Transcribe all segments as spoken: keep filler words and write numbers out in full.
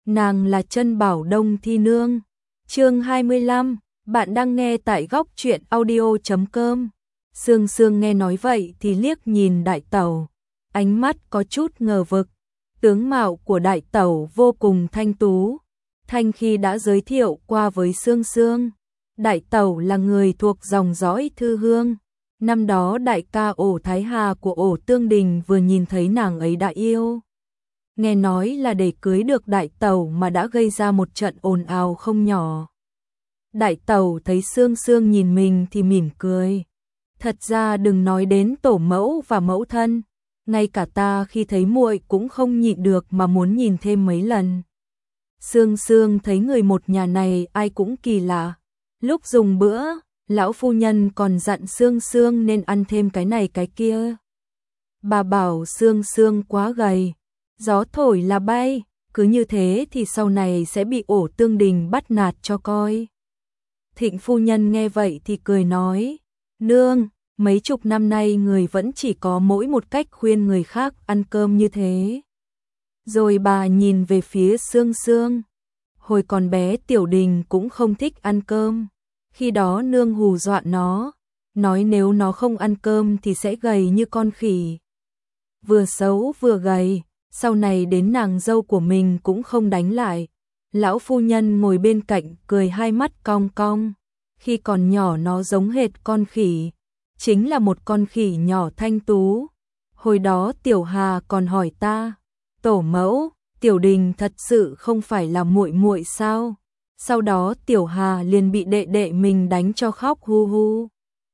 Nàng là Trân Bảo Đông Thi Nương. Chương hai mươi lăm, bạn đang nghe tại góc truyện audio chấm com. Sương Sương nghe nói vậy thì liếc nhìn đại tẩu, ánh mắt có chút ngờ vực. Tướng mạo của đại tẩu vô cùng thanh tú. Thanh khi đã giới thiệu qua với Sương Sương, đại tẩu là người thuộc dòng dõi Thư Hương. Năm đó đại ca Ổ Thái Hà của Ổ Tương Đình vừa nhìn thấy nàng ấy đã yêu. Nghe nói là để cưới được đại tẩu mà đã gây ra một trận ồn ào không nhỏ. Đại tẩu thấy Sương Sương nhìn mình thì mỉm cười. Thật ra đừng nói đến tổ mẫu và mẫu thân, ngay cả ta khi thấy muội cũng không nhịn được mà muốn nhìn thêm mấy lần. Sương Sương thấy người một nhà này ai cũng kỳ lạ. Lúc dùng bữa, lão phu nhân còn dặn Sương Sương nên ăn thêm cái này cái kia. Bà bảo Sương Sương quá gầy, gió thổi là bay, cứ như thế thì sau này sẽ bị Ổ Tương Đình bắt nạt cho coi. Thịnh phu nhân nghe vậy thì cười nói, nương, mấy chục năm nay người vẫn chỉ có mỗi một cách khuyên người khác ăn cơm như thế. Rồi bà nhìn về phía Sương Sương. Hồi còn bé Tiểu Đình cũng không thích ăn cơm. Khi đó nương hù dọa nó, nói nếu nó không ăn cơm thì sẽ gầy như con khỉ. Vừa xấu vừa gầy, sau này đến nàng dâu của mình cũng không đánh lại. Lão phu nhân ngồi bên cạnh cười hai mắt cong cong. Khi còn nhỏ nó giống hệt con khỉ, chính là một con khỉ nhỏ thanh tú. Hồi đó Tiểu Hà còn hỏi ta, tổ mẫu, Tiểu Đình thật sự không phải là muội muội sao? Sau đó Tiểu Hà liền bị đệ đệ mình đánh cho khóc hu hu.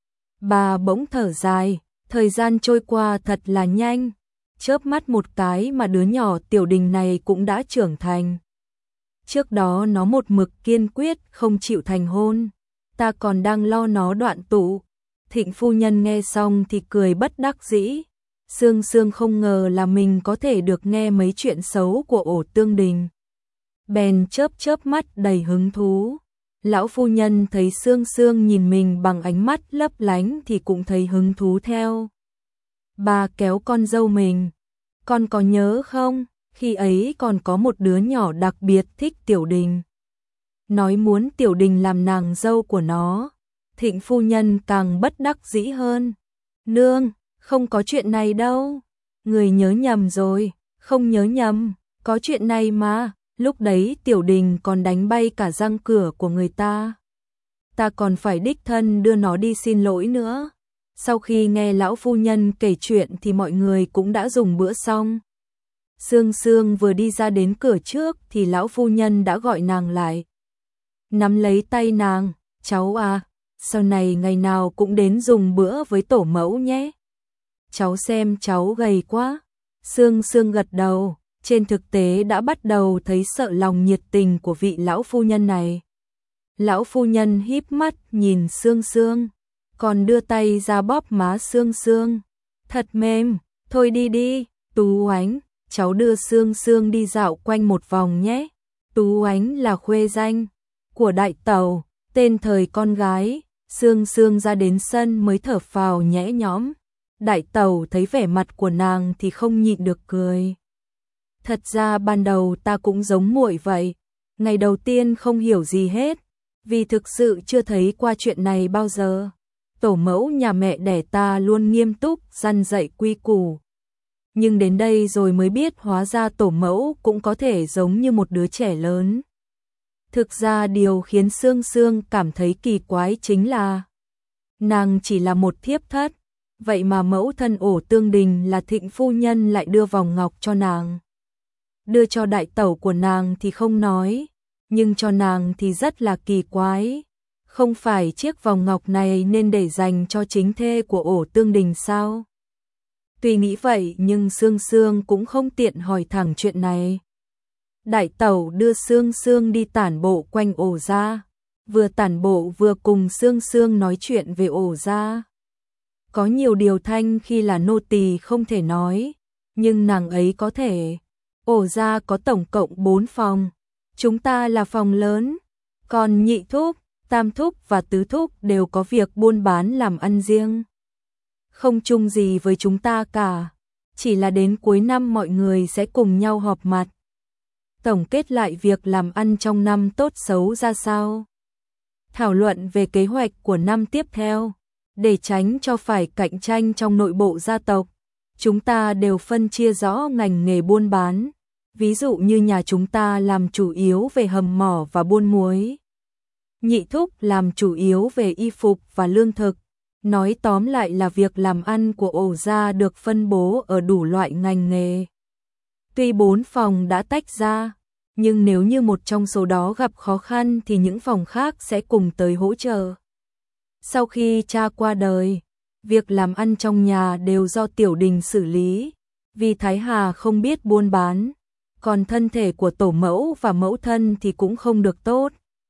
Bà bỗng thở dài, thời gian trôi qua thật là nhanh. Chớp mắt một cái mà đứa nhỏ Tiểu Đình này cũng đã trưởng thành. Trước đó nó một mực kiên quyết không chịu thành hôn, ta còn đang lo nó đoạn tụ. Thịnh phu nhân nghe xong thì cười bất đắc dĩ. Sương Sương không ngờ là mình có thể được nghe mấy chuyện xấu của Ổ Tương Đình. Bèn chớp chớp mắt đầy hứng thú. Lão phu nhân thấy Sương Sương nhìn mình bằng ánh mắt lấp lánh thì cũng thấy hứng thú theo. Bà kéo con dâu mình, con có nhớ không, khi ấy còn có một đứa nhỏ đặc biệt thích Tiểu Đình. Nói muốn Tiểu Đình làm nàng dâu của nó. Thịnh phu nhân càng bất đắc dĩ hơn. Nương, không có chuyện này đâu. Người nhớ nhầm rồi, không nhớ nhầm, có chuyện này mà. Lúc đấy Tiểu Đình còn đánh bay cả răng cửa của người ta. Ta còn phải đích thân đưa nó đi xin lỗi nữa. Sau khi nghe lão phu nhân kể chuyện thì mọi người cũng đã dùng bữa xong. Sương Sương vừa đi ra đến cửa trước thì lão phu nhân đã gọi nàng lại. Nắm lấy tay nàng, cháu à, sau này ngày nào cũng đến dùng bữa với tổ mẫu nhé. Cháu xem cháu gầy quá. Sương Sương gật đầu, trên thực tế đã bắt đầu thấy sợ lòng nhiệt tình của vị lão phu nhân này. Lão phu nhân híp mắt nhìn Sương Sương, còn đưa tay ra bóp má Sương Sương. Thật mềm, thôi đi đi, Tú Oánh, cháu đưa Sương Sương đi dạo quanh một vòng nhé. Tú Oánh là khuê danh của đại tẩu, tên thời con gái. Sương Sương ra đến sân mới thở phào nhẹ nhõm. Đại tẩu thấy vẻ mặt của nàng thì không nhịn được cười. Thật ra ban đầu ta cũng giống muội vậy. Ngày đầu tiên không hiểu gì hết, vì thực sự chưa thấy qua chuyện này bao giờ. Tổ mẫu nhà mẹ đẻ ta luôn nghiêm túc răn dạy quy củ. Nhưng đến đây rồi mới biết hóa ra tổ mẫu cũng có thể giống như một đứa trẻ lớn. Thực ra điều khiến Sương Sương cảm thấy kỳ quái chính là nàng chỉ là một thiếp thất, vậy mà mẫu thân Ổ Tương Đình là Thịnh phu nhân lại đưa vòng ngọc cho nàng. Đưa cho đại tẩu của nàng thì không nói, nhưng cho nàng thì rất là kỳ quái. Không phải chiếc vòng ngọc này nên để dành cho chính thê của Ổ Tương Đình sao? Tuy nghĩ vậy nhưng Sương Sương cũng không tiện hỏi thẳng chuyện này. Đại tẩu đưa Sương Sương đi tản bộ quanh Ổ gia, vừa tản bộ vừa cùng Sương Sương nói chuyện về Ổ gia. Có nhiều điều Thanh khi là nô tỳ không thể nói, nhưng nàng ấy có thể. Ổ gia có tổng cộng bốn phòng, chúng ta là phòng lớn, còn nhị thúc, tam thúc và tứ thúc đều có việc buôn bán làm ăn riêng. Không chung gì với chúng ta cả, chỉ là đến cuối năm mọi người sẽ cùng nhau họp mặt. tổng kết lại việc làm ăn trong năm tốt xấu ra sao. Thảo luận về kế hoạch của năm tiếp theo, để tránh cho phải cạnh tranh trong nội bộ gia tộc. Chúng ta đều phân chia rõ ngành nghề buôn bán, ví dụ như nhà chúng ta làm chủ yếu về hầm mỏ và buôn muối. Nhị thúc làm chủ yếu về y phục và lương thực. Nói tóm lại là việc làm ăn của ổ gia được phân bố ở đủ loại ngành nghề. Tuy bốn phòng đã tách ra, nhưng nếu như một trong số đó gặp khó khăn thì những phòng khác sẽ cùng tới hỗ trợ. Sau khi cha qua đời, việc làm ăn trong nhà đều do Tiểu Đình xử lý, vì Thái Hà không biết buôn bán, còn thân thể của tổ mẫu và mẫu thân thì cũng không được tốt.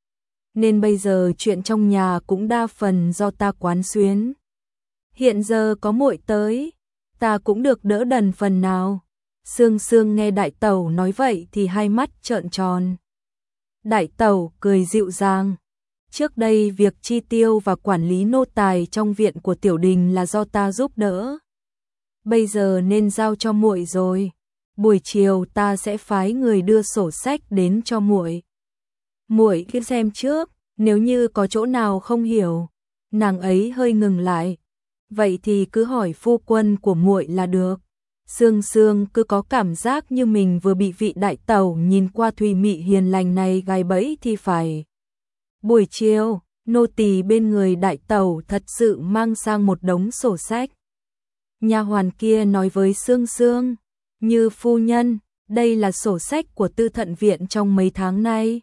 Nên bây giờ chuyện trong nhà cũng đa phần do ta quán xuyến. Hiện giờ có muội tới, ta cũng được đỡ đần phần nào. Sương Sương nghe đại tẩu nói vậy thì hai mắt trợn tròn. Đại tẩu cười dịu dàng. Trước đây việc chi tiêu và quản lý nô tài trong viện của Tiểu Đình là do ta giúp đỡ. Bây giờ nên giao cho muội rồi. Buổi chiều ta sẽ phái người đưa sổ sách đến cho muội. Muội cứ xem trước, nếu như có chỗ nào không hiểu. Nàng ấy hơi ngừng lại. Vậy thì cứ hỏi phu quân của muội là được. Sương Sương cứ có cảm giác như mình vừa bị vị đại tẩu nhìn qua thùy mị hiền lành này gài bẫy thì phải. Buổi chiều, nô tỳ bên người đại tẩu thật sự mang sang một đống sổ sách. Nha hoàn kia nói với Sương Sương, như phu nhân, đây là sổ sách của Tư Thận Viện trong mấy tháng nay.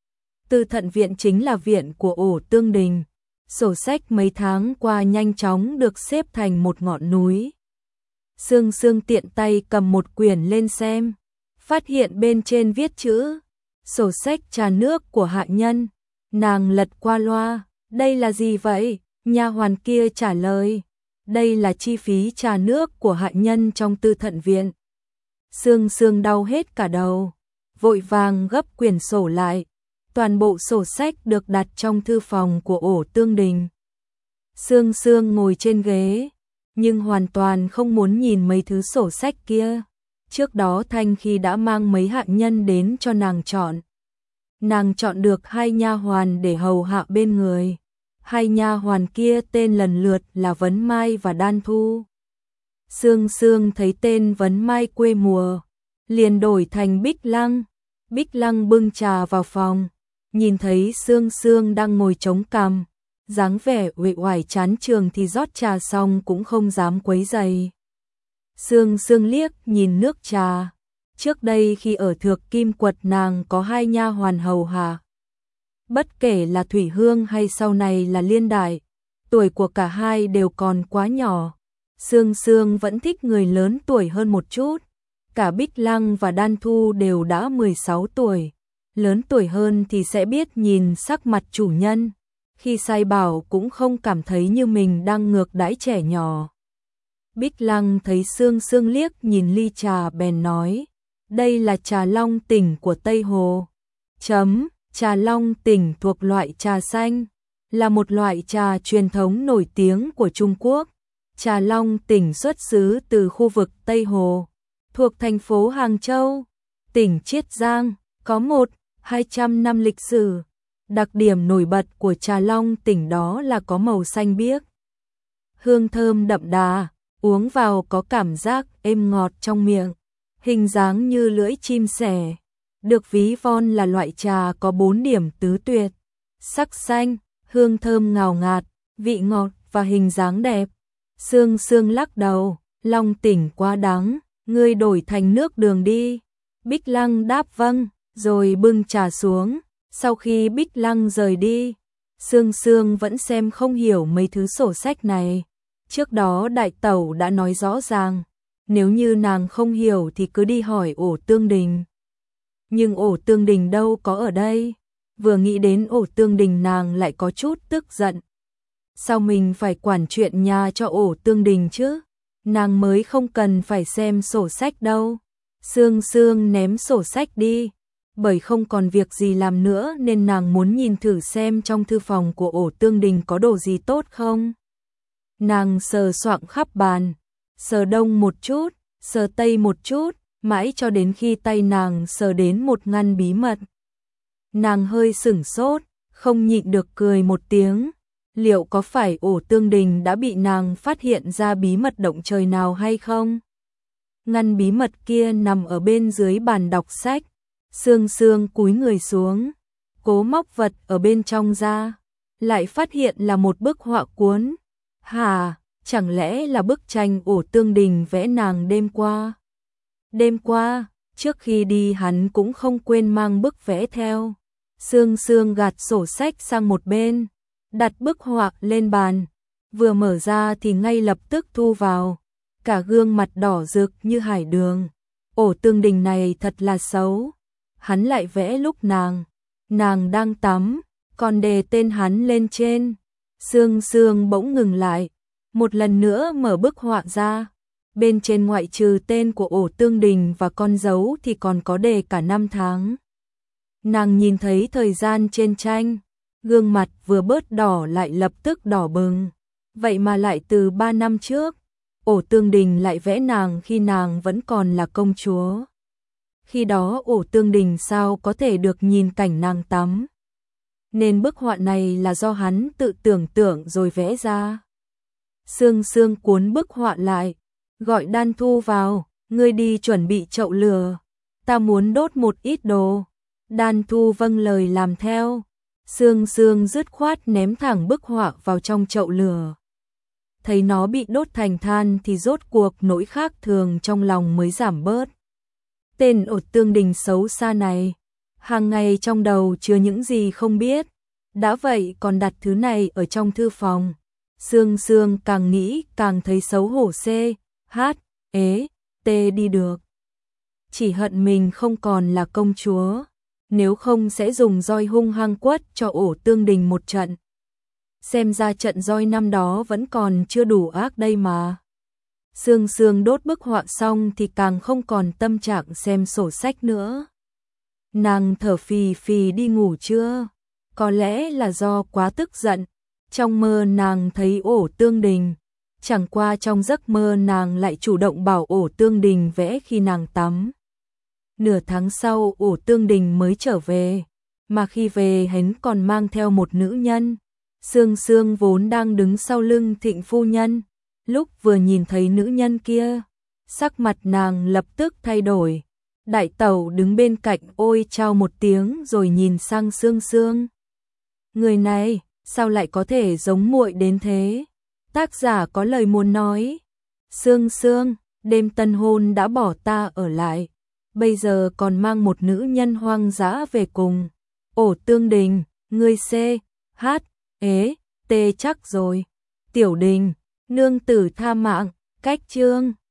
Tư Thận Viện chính là viện của ổ Tương Đình. Sổ sách mấy tháng qua nhanh chóng được xếp thành một ngọn núi. Sương Sương tiện tay cầm một quyển lên xem, phát hiện bên trên viết chữ, sổ sách trà nước của hạ nhân. Nàng lật qua loa, đây là gì vậy? Nha hoàn kia trả lời, đây là chi phí trà nước của hạ nhân trong Tư Thận Viện. Sương Sương đau hết cả đầu, vội vàng gấp quyển sổ lại. Toàn bộ sổ sách được đặt trong thư phòng của ổ Tương Đình. Sương Sương ngồi trên ghế, nhưng hoàn toàn không muốn nhìn mấy thứ sổ sách kia. Trước đó Thanh Khi đã mang mấy hạ nhân đến cho nàng chọn. Nàng chọn được hai nha hoàn để hầu hạ bên người. Hai nha hoàn kia tên lần lượt là Vấn Mai và Đan Thu. Sương Sương thấy tên Vấn Mai quê mùa, liền đổi thành Bích Lăng. Bích Lăng bưng trà vào phòng, nhìn thấy Sương Sương đang ngồi chống cằm, dáng vẻ uể oải chán trường thì rót trà xong cũng không dám quấy rầy. Sương Sương liếc nhìn nước trà. Trước đây khi ở Thược Kim Quật nàng có hai nha hoàn hầu hạ. Bất kể là Thủy Hương hay sau này là Liên Đại, tuổi của cả hai đều còn quá nhỏ. Sương Sương vẫn thích người lớn tuổi hơn một chút. Cả Bích Lăng và Đan Thu đều đã mười sáu tuổi. Lớn tuổi hơn thì sẽ biết nhìn sắc mặt chủ nhân. Khi sai bảo cũng không cảm thấy như mình đang ngược đãi trẻ nhỏ. Bích Lăng thấy Sương Sương liếc nhìn ly trà bèn nói, đây là trà long tỉnh của Tây Hồ. Chấm, trà long tỉnh thuộc loại trà xanh, là một loại trà truyền thống nổi tiếng của Trung Quốc. Trà long tỉnh xuất xứ từ khu vực Tây Hồ, thuộc thành phố Hàng Châu, tỉnh Chiết Giang, có một hai trăm năm lịch sử. Đặc điểm nổi bật của trà long tỉnh đó là có màu xanh biếc, hương thơm đậm đà, uống vào có cảm giác êm ngọt trong miệng, hình dáng như lưỡi chim sẻ. Được ví von là loại trà có bốn điểm tứ tuyệt: sắc xanh, hương thơm ngào ngạt, vị ngọt và hình dáng đẹp. Sương Sương lắc đầu, long tỉnh quá đắng, ngươi đổi thành nước đường đi. Bích Lăng đáp vâng, rồi bưng trà xuống. Sau khi Bích Lăng rời đi, Sương Sương vẫn xem không hiểu mấy thứ sổ sách này. Trước đó đại tẩu đã nói rõ ràng, nếu như nàng không hiểu thì cứ đi hỏi ổ Tương Đình. Nhưng ổ Tương Đình đâu có ở đây. Vừa nghĩ đến ổ Tương Đình nàng lại có chút tức giận. Sao mình phải quản chuyện nhà cho ổ Tương Đình chứ? Nàng mới không cần phải xem sổ sách đâu. Sương Sương ném sổ sách đi. Bởi không còn việc gì làm nữa nên nàng muốn nhìn thử xem trong thư phòng của ổ Tương Đình có đồ gì tốt không. Nàng sờ soạng khắp bàn, sờ đông một chút, sờ tây một chút, mãi cho đến khi tay nàng sờ đến một ngăn bí mật. Nàng hơi sửng sốt, không nhịn được cười một tiếng. Liệu có phải Ổ Tương Đình đã bị nàng phát hiện ra bí mật động trời nào hay không? Ngăn bí mật kia nằm ở bên dưới bàn đọc sách. Sương Sương cúi người xuống, cố móc vật ở bên trong ra, lại phát hiện là một bức họa cuốn. Hà, chẳng lẽ là bức tranh Ổ Tương Đình vẽ nàng đêm qua? Đêm qua, trước khi đi hắn cũng không quên mang bức vẽ theo. Sương Sương gạt sổ sách sang một bên, đặt bức họa lên bàn, vừa mở ra thì ngay lập tức thu vào, cả gương mặt đỏ rực như hải đường. Ổ Tương Đình này thật là xấu, hắn lại vẽ lúc nàng, nàng đang tắm, còn đề tên hắn lên trên. Sương Sương bỗng ngừng lại, một lần nữa mở bức họa ra, bên trên ngoại trừ tên của Ổ Tương Đình và con dấu thì còn có đề cả năm tháng. Nàng nhìn thấy thời gian trên tranh, gương mặt vừa bớt đỏ lại lập tức đỏ bừng. Vậy mà lại từ ba năm trước, Ổ Tương Đình lại vẽ nàng khi nàng vẫn còn là công chúa. Khi đó Ổ Tương Đình sao có thể được nhìn cảnh nàng tắm? Nên bức họa này là do hắn tự tưởng tượng rồi vẽ ra. Sương Sương cuốn bức họa lại, gọi Đan Thu vào, ngươi đi chuẩn bị chậu lửa, ta muốn đốt một ít đồ. Đan Thu vâng lời làm theo. Sương Sương dứt khoát ném thẳng bức họa vào trong chậu lửa. Thấy nó bị đốt thành than thì rốt cuộc nỗi khác thường trong lòng mới giảm bớt. Tên Ổ Tương Đình xấu xa này, hàng ngày trong đầu chứa những gì không biết, đã vậy còn đặt thứ này ở trong thư phòng. Sương Sương càng nghĩ càng thấy xấu hổ. C, H, ế, T đi được. Chỉ hận mình không còn là công chúa, nếu không sẽ dùng roi hung hăng quất cho Ổ Tương Đình một trận. Xem ra trận roi năm đó vẫn còn chưa đủ ác đây mà. Sương Sương đốt bức họa xong thì càng không còn tâm trạng xem sổ sách nữa. Nàng thở phì phì đi ngủ chưa? Có lẽ là do quá tức giận. Trong mơ nàng thấy Ổ Tương Đình, chẳng qua trong giấc mơ nàng lại chủ động bảo Ổ Tương Đình vẽ khi nàng tắm. Nửa tháng sau Ổ Tương Đình mới trở về, mà khi về hắn còn mang theo một nữ nhân. Sương Sương vốn đang đứng sau lưng Thịnh phu nhân, lúc vừa nhìn thấy nữ nhân kia, sắc mặt nàng lập tức thay đổi. Đại tẩu đứng bên cạnh ôi chao một tiếng rồi nhìn sang Sương Sương. Người này, sao lại có thể giống muội đến thế? Tác giả có lời muốn nói. Sương Sương, đêm tân hôn đã bỏ ta ở lại, bây giờ còn mang một nữ nhân hoang dã về cùng. Ổ Tương Đình, ngươi C, H, ế, T chắc rồi. Tiểu Đình, nương tử tha mạng, cách chương.